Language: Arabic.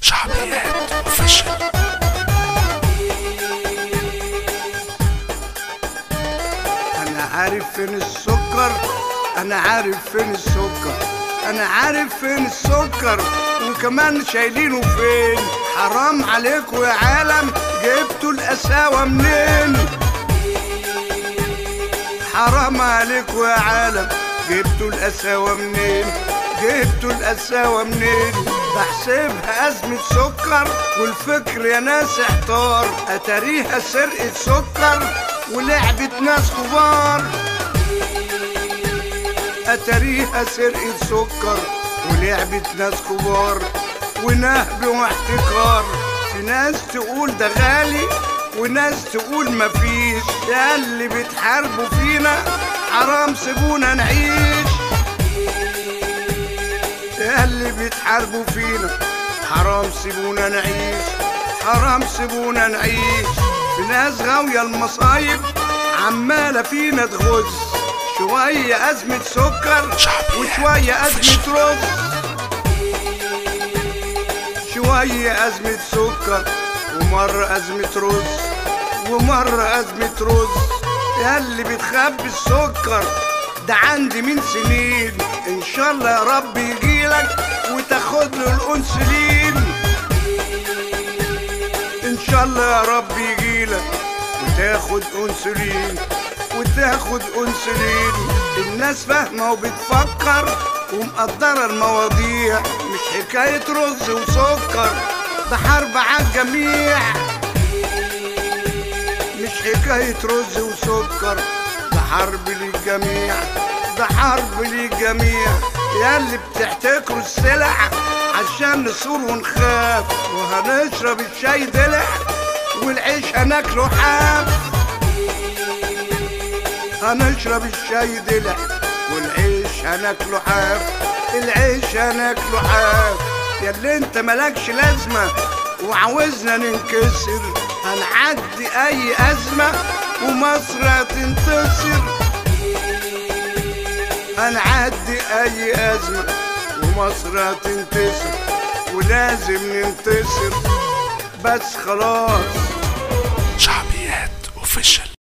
شعبيات اوفيشال. انا عارف فين السكر، انا عارف فين السكر، انا عارف فين السكر وكمان شايلينه فين. حرام عليكم يا عالم، جبتوا القساوة منين؟ حرام عليكم يا عالم، جبتوا القساوة منين؟ جبتوا القساوة منين؟ بحسبها أزمة سكر والفكر يا ناس احتار، أتاريها سرقة سكر ولعبة ناس كبار. أتاريها سرقة سكر ولعبة ناس كبار ونهب واحتكار. في ناس تقول ده غالي وناس تقول مفيش، يا اللي بتحاربوا فينا حرام سيبونا نعيش. يا اللي بتحاربوا فينا حرام سيبونا نعيش، حرام سيبونا نعيش. في ناس غاوية المصايب عمالة فينا تغز، شوية أزمة سكر وشوية أزمة رز، شوية أزمة سكر ومرة أزمة رز ومرة أزمة رز. يا اللي بتخبي السكر ده عندي من سنين، إن شاء الله يا رب يجيلك وتاخد له الأنسولين. إن شاء الله يا رب يجيلك وتاخد أنسولين، وتاخد أنسولين. الناس فاهمة وبتفكر ومقدرة المواضيع، مش حكاية رز وسكر، ده حرب عالجميع. مش حكاية رز وسكر، ده حرب للجميع، ده حرب للجميع. يا اللي بتحتكروا السلع عشان نصور ونخاف، وهنشرب الشاي دلع والعيش هناكله حاف. هنشرب الشاي دلع والعيش هناكله حاف، العيش هناكله حاف. يا اللي انت ملكش لازمة وعاوزنا ننكسر، هنعدي اي ازمة ومصر هتنتصر. هنعدي اي ازمة ومصر هتنتصر، ولازم ننتصر بس خلاص. شعبيات اوفيشال.